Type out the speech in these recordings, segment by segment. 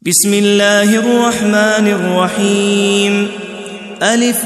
بسم الله الرحمن الرحيم. ألف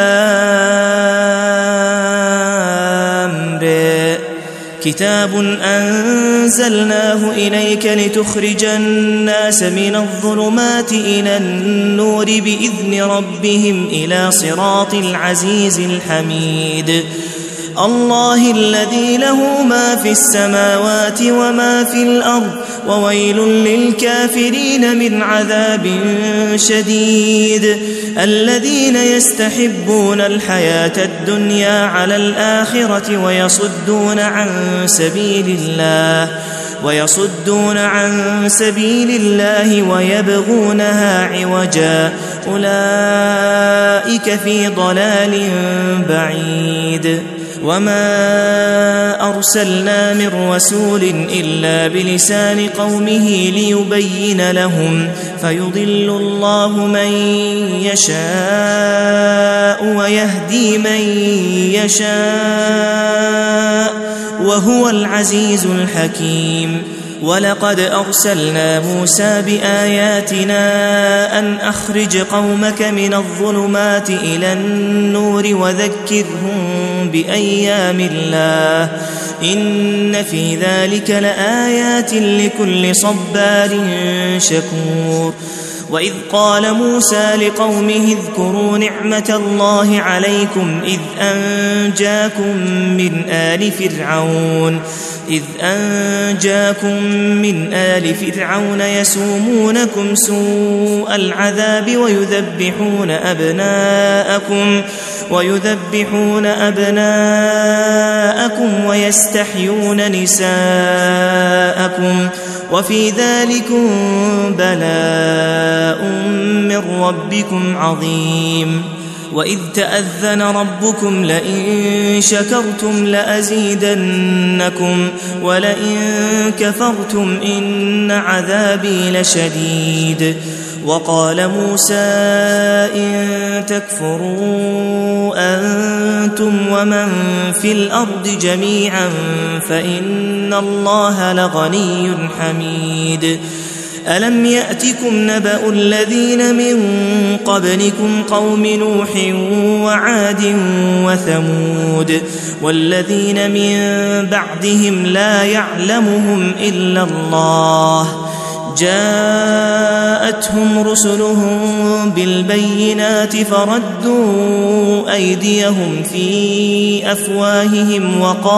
لام ر. كتاب أنزلناه إليك لتخرج الناس من الظلمات إلى النور بإذن ربهم إلى صراط العزيز الحميد. الله الذي له ما في السماوات وما في الأرض وويل للكافرين من عذاب شديد. الذين يستحبون الحياة الدنيا على الآخرة ويصدون عن سبيل الله ويبغونها عوجا أولئك في ضلال بعيد. وما أرسلنا من رسول إلا بلسان قومه ليبين لهم فيضل الله من يشاء ويهدي من يشاء وهو العزيز الحكيم. ولقد أرسلنا موسى بآياتنا أن أخرج قومك من الظلمات إلى النور وذكرهم بأيام الله إن في ذلك لآيات لكل صبار شكور. وإذ قال موسى لقومه اذكروا نعمة الله عليكم إذ أنجاكم من آل فرعون يسومونكم سوء العذاب ويذبحون أبناءكم ويستحيون نساءكم وفي ذلكم بلاء من ربكم عظيم. وإذ تأذن ربكم لئن شكرتم لأزيدنكم ولئن كفرتم إن عذابي لشديد. وقال موسى إن تكفروا أنتم ومن في الأرض جميعا فإن الله لغني حميد. ألم يأتكم نبأ الذين من قبلكم قوم نوح وعاد وثمود والذين من بعدهم لا يعلمهم إلا الله جاءتهم رسلهم بالبينات فردوا أيديهم في أفواههم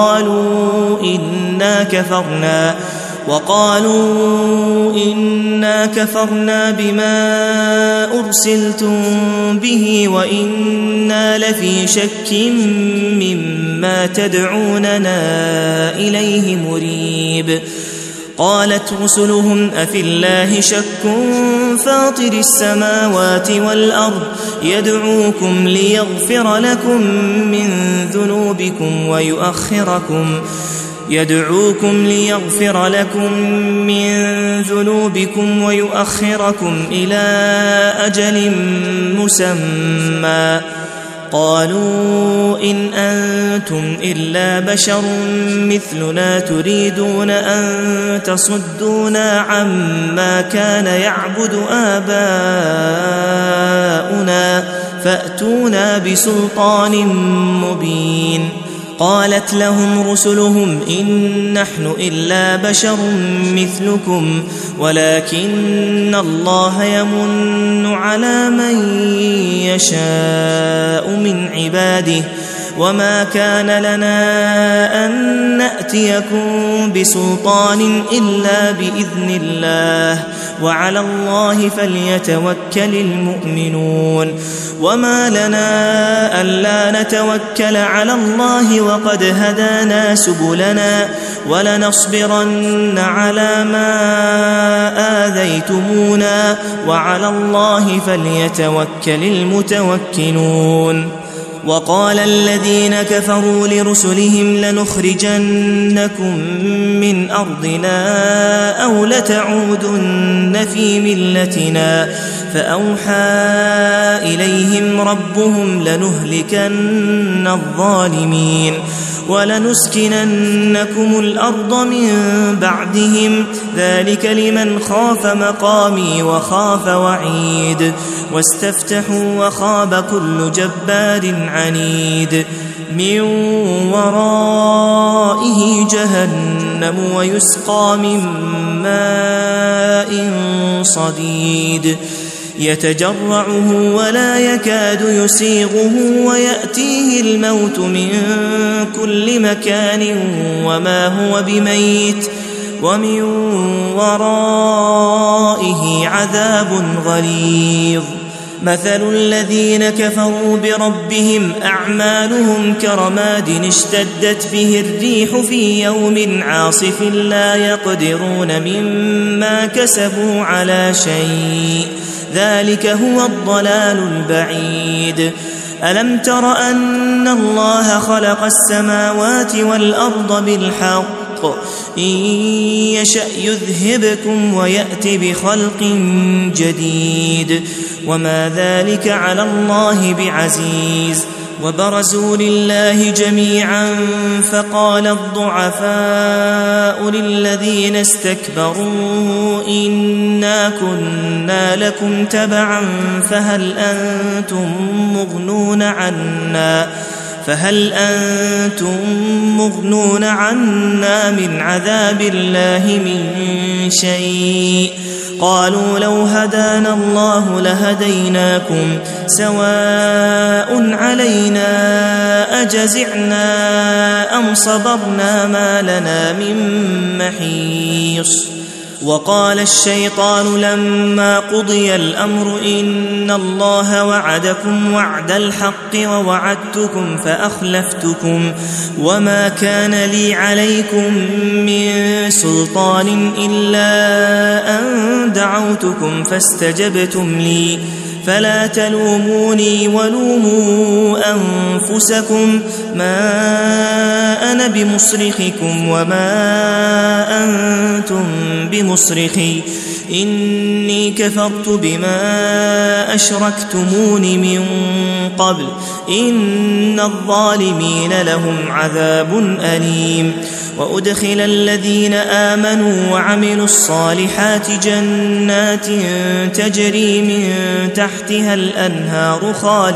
وقالوا إنا كفرنا بما أرسلتم به وإنا لفي شك مما تدعوننا إليه مريب. قالت رسلهم أفي الله شك فاطر السماوات والأرض يدعوكم ليغفر لكم من ذنوبكم ويؤخركم إلى أجل مسمى. قالوا إن أنتم إلا بشر مثلنا تريدون أن تصدونا عما كان يعبد آباؤنا فأتونا بسلطان مبين. قالت لهم رسلهم إن نحن إلا بشر مثلكم ولكن الله يمن على من يشاء من عباده وما كان لنا أن نأتيكم بسلطان إلا بإذن الله وعلى الله فليتوكل المؤمنون. وما لنا ألا نتوكل على الله وقد هدانا سبلنا ولنصبرن على ما آذيتمونا وعلى الله فليتوكل المتوكلون. وقال الذين كفروا لرسلهم لنخرجنكم من أرضنا أو لتعودن في ملتنا فأوحى إليهم ربهم لنهلكن الظالمين ولنسكننكم الأرض من بعدهم ذلك لمن خاف مقامي وخاف وعيد واستفتحوا وخاب كل جبار عنيد من ورائه جهنم ويسقى من ماء صديد يتجرعه ولا يكاد يسيغه ويأتيه الموت من كل مكان وما هو بميت ومن ورائه عذاب غليظ مثل الذين كفروا بربهم أعمالهم كرماد اشتدت به الريح في يوم عاصف لا يقدرون مما كسبوا على شيء ذلك هو الضلال البعيد ألم تر أن الله خلق السماوات والأرض بالحق إن يشأ يذهبكم ويأت بخلق جديد وما ذلك على الله بعزيز وبرزوا لله جميعا فقال الضعفاء للذين استكبروا إنا كنا لكم تبعا فهل أنتم مغنون عنا من عذاب الله من شيء قالوا لو هدانا الله لهديناكم سواء علينا أجزعنا أم صبرنا ما لنا من محيص وقال الشيطان لما قضي الأمر إن الله وعدكم وعد الحق ووعدتكم فأخلفتكم وما كان لي عليكم من سلطان إلا أن دعوتكم فاستجبتم لي فلا تلوموني ولوموا أنفسكم ما أنا بمصرخكم وما أنتم بمصرخي إني كفرت بما أشركتمون من قبل إن الظالمين لهم عذاب أليم وأدخل الذين آمنوا وعملوا الصالحات جنات تجري من تحتها الأنهار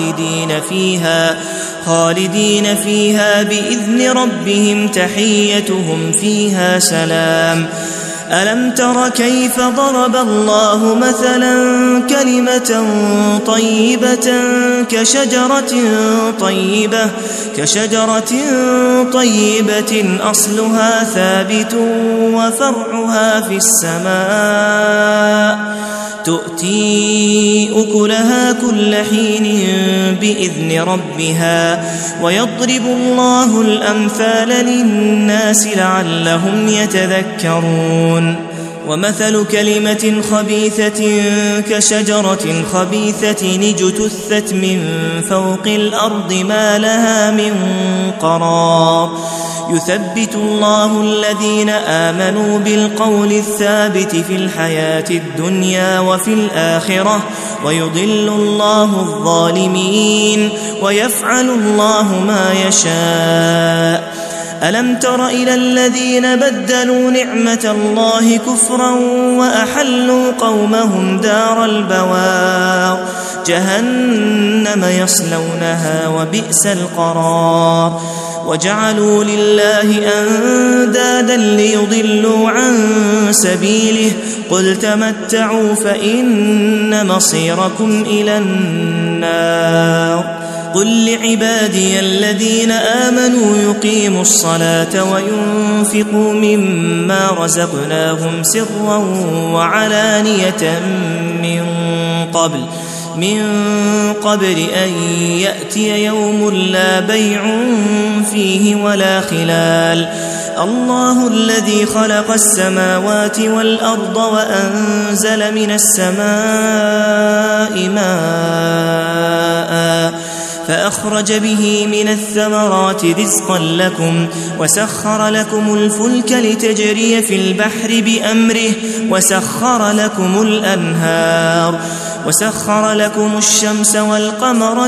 خالدين فيها بإذن ربهم تحيتهم فيها سلام ألم تر كيف ضرب الله مثلا كلمة طيبة كشجرة طيبة أصلها ثابت وفرعها في السماء تؤتي أكلها كل حين بإذن ربها ويضرب الله الأمثال للناس لعلهم يتذكرون ومثل كلمة خبيثة كشجرة خبيثة اجتثت من فوق الأرض ما لها من قرار يثبت الله الذين آمنوا بالقول الثابت في الحياة الدنيا وفي الآخرة ويضل الله الظالمين ويفعل الله ما يشاء ألم تر إلى الذين بدلوا نعمة الله كفرا وأحلوا قومهم دار البوار جهنم يصلونها وبئس القرار وجعلوا لله أندادا ليضلوا عن سبيله قل تمتعوا فإن مصيركم إلى النار قل لعبادي الذين آمنوا يقيموا الصلاة وينفقوا مما رزقناهم سرا وعلانية من قبل أن يأتي يوم لا بيع فيه ولا خلال الله الذي خلق السماوات والأرض وأنزل من السماء ماء فأخرج به من الثمرات رزقا لكم وسخر لكم الفلك لتجري في البحر بأمره وسخر لكم الأنهار وسخر لكم الشمس والقمر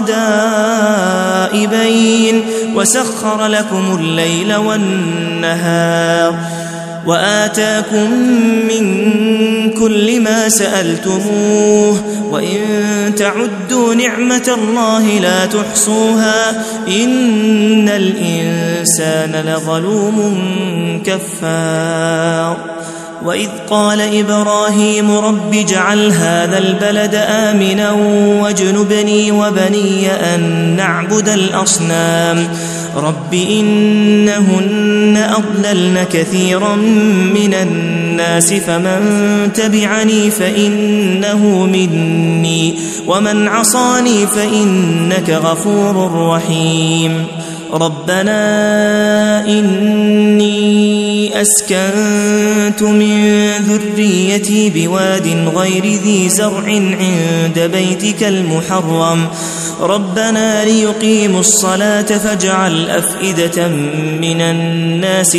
دائبين وسخر لكم الليل والنهار وآتاكم من كل ما سألتموه وإن تعدوا نعمة الله لا تحصوها إن الإنسان لظلوم كفار وإذ قال إبراهيم رب اجعل هذا البلد آمنا واجنبني وبني أن نعبد الأصنام رب إنهن أضللن كثيرا من الناس فمن تبعني فإنه مني ومن عصاني فإنك غفور رحيم ربنا إني أسكنت من ذريتي بواد غير ذي زرع عند بيتك المحرم ربنا ليقيموا الصلاة فاجعل أفئدة من الناس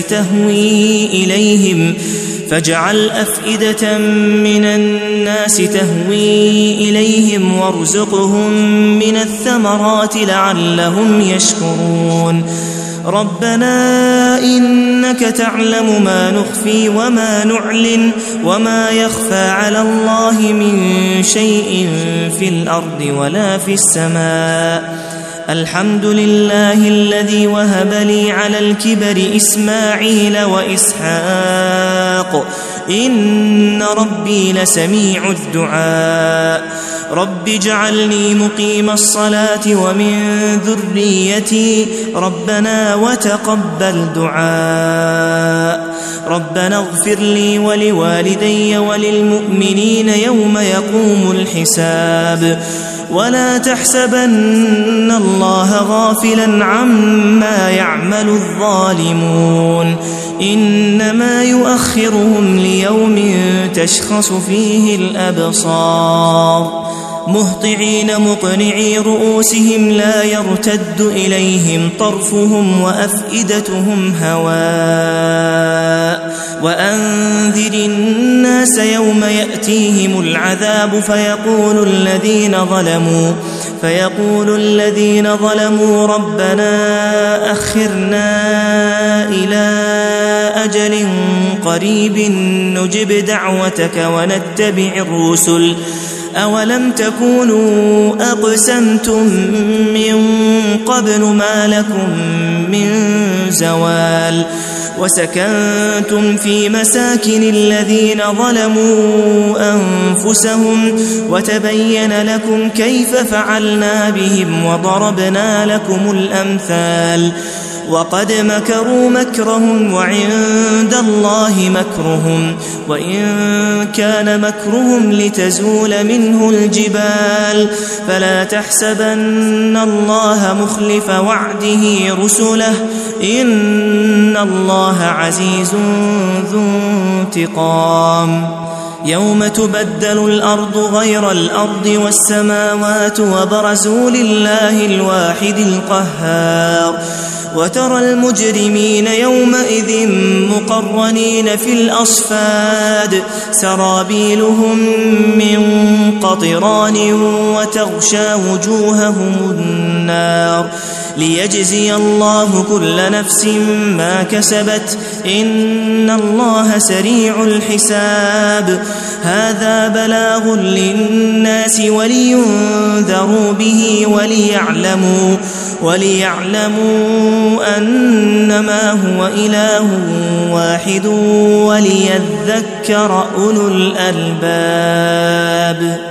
تهوي إليهم وارزقهم من الثمرات لعلهم يشكرون ربنا إنك تعلم ما نخفي وما نعلن وما يخفى على الله من شيء في الأرض ولا في السماء الحمد لله الذي وهب لي على الكبر إسماعيل وإسحاق إن ربي لسميع الدعاء رب اجعلني مقيم الصلاة ومن ذريتي ربنا وتقبل دعاء ربنا اغفر لي ولوالدي وللمؤمنين يوم يقوم الحساب ولا تحسبن الله غافلا عما يعمل الظالمون إنما يؤخرهم ليوم تشخص فيه الأبصار مهطعين مقنعي رؤوسهم لا يرتد إليهم طرفهم وأفئدتهم هواء وأنذر الناس يوم يأتيهم العذاب فيقول الذين ظلموا ربنا أخرنا إلى أجل قريب نجب دعوتك ونتبع الرسل أولم تكونوا أقسمتم من قبل ما لكم من زوال وسكنتم في مساكن الذين ظلموا أنفسهم وتبين لكم كيف فعلنا بهم وضربنا لكم الأمثال وقد مكروا مكرهم وعند الله مكرهم وإن كان مكرهم لتزول منه الجبال فلا تحسبن الله مخلف وعده رسله إن الله عزيز ذو انتقام يوم تبدل الأرض غير الأرض والسماوات وبرزوا لله الواحد القهار وترى المجرمين يومئذ مقرنين في الأصفاد سرابيلهم من قطران وتغشى وجوههم النار ليجزي الله كل نفس ما كسبت إن الله سريع الحساب هذا بلاغ للناس ولينذروا به وليعلموا أنما هو إله واحد وليذكر أولو الألباب.